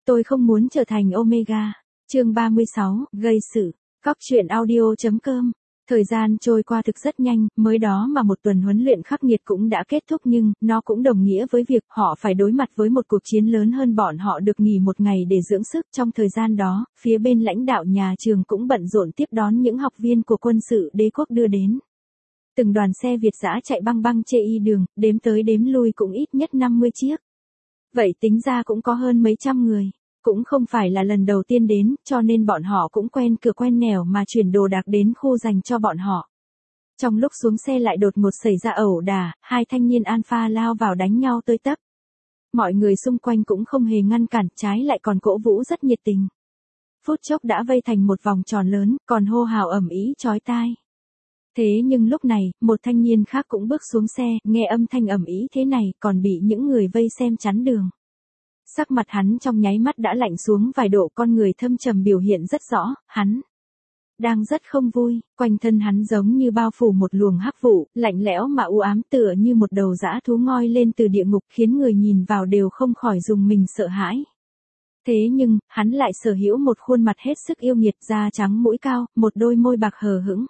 Tôi không muốn trở thành Omega. Chương 36, gây sự. Cóc truyện audio.com. Thời gian trôi qua thực rất nhanh, mới đó mà một tuần huấn luyện khắc nghiệt cũng đã kết thúc, nhưng nó cũng đồng nghĩa với việc họ phải đối mặt với một cuộc chiến lớn hơn. Bọn họ được nghỉ một ngày để dưỡng sức. Trong thời gian đó, phía bên lãnh đạo nhà trường cũng bận rộn tiếp đón những học viên của quân sự đế quốc đưa đến. Từng đoàn xe Việt dã chạy băng băng chê y đường, đếm tới đếm lui cũng ít nhất 50 chiếc. Vậy tính ra cũng có hơn mấy trăm người. Cũng không phải là lần đầu tiên đến, cho nên bọn họ cũng quen cửa quen nẻo mà chuyển đồ đạc đến khu dành cho bọn họ. Trong lúc xuống xe lại đột ngột xảy ra ẩu đả, hai thanh niên alpha lao vào đánh nhau tới tấp. Mọi người xung quanh cũng không hề ngăn cản, trái lại còn cổ vũ rất nhiệt tình. Phút chốc đã vây thành một vòng tròn lớn, còn hô hào ầm ĩ chói tai. Thế nhưng lúc này, một thanh niên khác cũng bước xuống xe, nghe âm thanh ầm ĩ thế này, còn bị những người vây xem chắn đường. Sắc mặt hắn trong nháy mắt đã lạnh xuống vài độ, con người thâm trầm biểu hiện rất rõ, hắn đang rất không vui, quanh thân hắn giống như bao phủ một luồng hắc vụ, lạnh lẽo mà u ám, tựa như một đầu dã thú ngoi lên từ địa ngục, khiến người nhìn vào đều không khỏi rùng mình sợ hãi. Thế nhưng, hắn lại sở hữu một khuôn mặt hết sức yêu nghiệt, da trắng mũi cao, một đôi môi bạc hờ hững.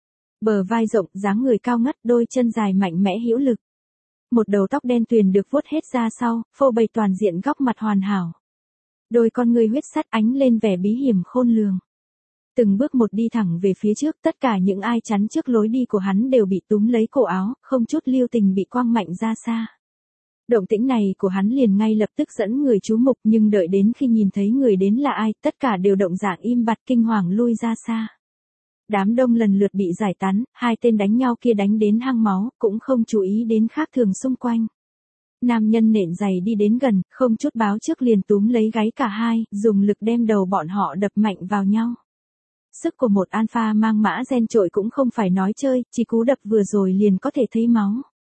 Bờ vai rộng, dáng người cao ngất, đôi chân dài mạnh mẽ hữu lực. Một đầu tóc đen tuyền được vuốt hết ra sau, phô bày toàn diện góc mặt hoàn hảo. Đôi con người huyết sắt ánh lên vẻ bí hiểm khôn lường. Từng bước một đi thẳng về phía trước, tất cả những ai chắn trước lối đi của hắn đều bị túm lấy cổ áo, không chút lưu tình bị quăng mạnh ra xa. Động tĩnh này của hắn liền ngay lập tức dẫn người chú mục, nhưng đợi đến khi nhìn thấy người đến là ai, tất cả đều động dạng im bặt kinh hoàng lui ra xa. Đám đông lần lượt bị giải tán, hai tên đánh nhau kia đánh đến hăng máu, cũng không chú ý đến khác thường xung quanh. Nam nhân nện giày đi đến gần, không chút báo trước liền túm lấy gáy cả hai, dùng lực đem đầu bọn họ đập mạnh vào nhau. Sức của một alpha mang mã gen trội cũng không phải nói chơi, chỉ cú đập vừa rồi liền có thể thấy máu.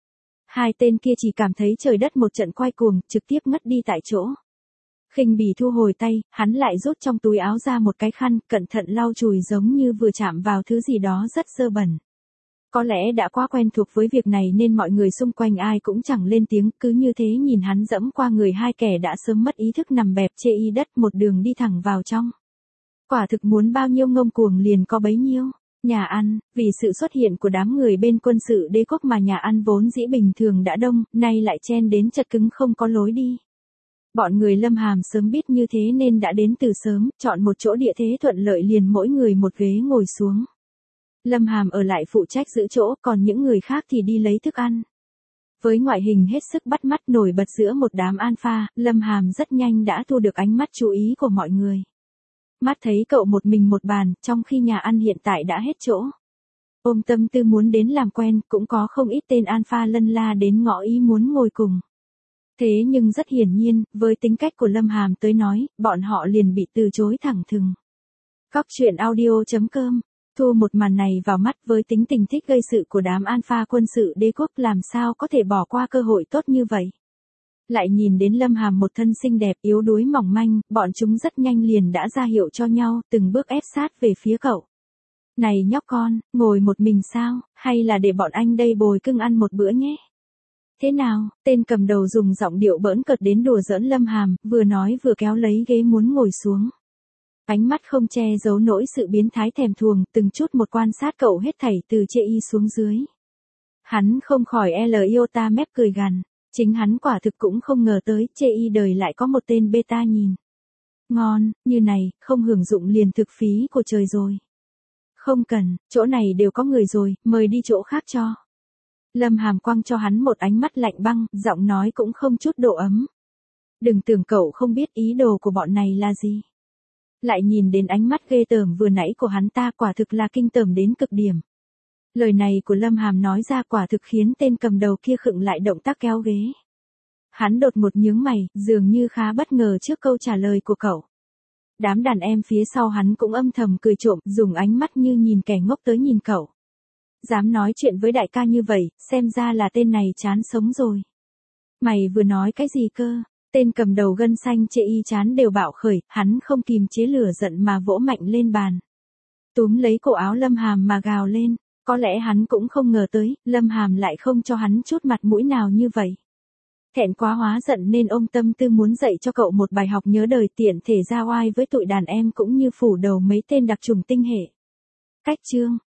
Hai tên kia chỉ cảm thấy trời đất một trận quay cuồng, trực tiếp ngất đi tại chỗ. Khinh bỉ thu hồi tay, hắn lại rút trong túi áo ra một cái khăn, cẩn thận lau chùi giống như vừa chạm vào thứ gì đó rất dơ bẩn. Có lẽ đã quá quen thuộc với việc này nên mọi người xung quanh ai cũng chẳng lên tiếng, cứ như thế nhìn hắn dẫm qua người hai kẻ đã sớm mất ý thức nằm bẹp chê y đất, một đường đi thẳng vào trong. Quả thực muốn bao nhiêu ngông cuồng liền có bấy nhiêu. Nhà ăn, vì sự xuất hiện của đám người bên quân sự đế quốc mà nhà ăn vốn dĩ bình thường đã đông, nay lại chen đến chật cứng không có lối đi. Bọn người Lâm Hàm sớm biết như thế nên đã đến từ sớm, chọn một chỗ địa thế thuận lợi liền mỗi người một ghế ngồi xuống. Lâm Hàm ở lại phụ trách giữ chỗ, còn những người khác thì đi lấy thức ăn. Với ngoại hình hết sức bắt mắt nổi bật giữa một đám alpha, Lâm Hàm rất nhanh đã thu được ánh mắt chú ý của mọi người. Mắt thấy cậu một mình một bàn, trong khi nhà ăn hiện tại đã hết chỗ. Ôm tâm tư muốn đến làm quen, cũng có không ít tên alpha lân la đến ngõ ý muốn ngồi cùng. Thế nhưng rất hiển nhiên, với tính cách của Lâm Hàm tới nói, bọn họ liền bị từ chối thẳng thừng. Cóc truyện audio.com. Thu một màn này vào mắt, với tính tình thích gây sự của đám alpha quân sự đế quốc làm sao có thể bỏ qua cơ hội tốt như vậy. Lại nhìn đến Lâm Hàm một thân xinh đẹp yếu đuối mỏng manh, bọn chúng rất nhanh liền đã ra hiệu cho nhau, từng bước ép sát về phía cậu. Này nhóc con, ngồi một mình sao, hay là để bọn anh đây bồi cưng ăn một bữa nhé. Thế nào, tên cầm đầu dùng giọng điệu bỡn cợt đến đùa giỡn Lâm Hàm, vừa nói vừa kéo lấy ghế muốn ngồi xuống. Ánh mắt không che giấu nỗi sự biến thái thèm thuồng, từng chút một quan sát cậu hết thảy từ chê y xuống dưới. Hắn không khỏi iota mép cười gằn, chính hắn quả thực cũng không ngờ tới chê y đời lại có một tên beta nhìn. Ngon, như này, không hưởng dụng liền thực phí của trời rồi. Không cần, chỗ này đều có người rồi, mời đi chỗ khác cho. Lâm Hàm quăng cho hắn một ánh mắt lạnh băng, giọng nói cũng không chút độ ấm. Đừng tưởng cậu không biết ý đồ của bọn này là gì. Lại nhìn đến ánh mắt ghê tởm vừa nãy của hắn ta, quả thực là kinh tởm đến cực điểm. Lời này của Lâm Hàm nói ra quả thực khiến tên cầm đầu kia khựng lại động tác kéo ghế. Hắn đột ngột nhướng mày, dường như khá bất ngờ trước câu trả lời của cậu. Đám đàn em phía sau hắn cũng âm thầm cười trộm, dùng ánh mắt như nhìn kẻ ngốc tới nhìn cậu. Dám nói chuyện với đại ca như vậy, xem ra là tên này chán sống rồi. Mày vừa nói cái gì cơ? Tên cầm đầu gân xanh chê y chán đều bạo khởi, hắn không kìm chế lửa giận mà vỗ mạnh lên bàn. Túm lấy cổ áo Lâm Hàm mà gào lên, có lẽ hắn cũng không ngờ tới, Lâm Hàm lại không cho hắn chút mặt mũi nào như vậy. Thẹn quá hóa giận nên ông tâm tư muốn dạy cho cậu một bài học nhớ đời tiện thể ra oai với tụi đàn em cũng như phủ đầu mấy tên đặc trùng tinh hệ. Cách chương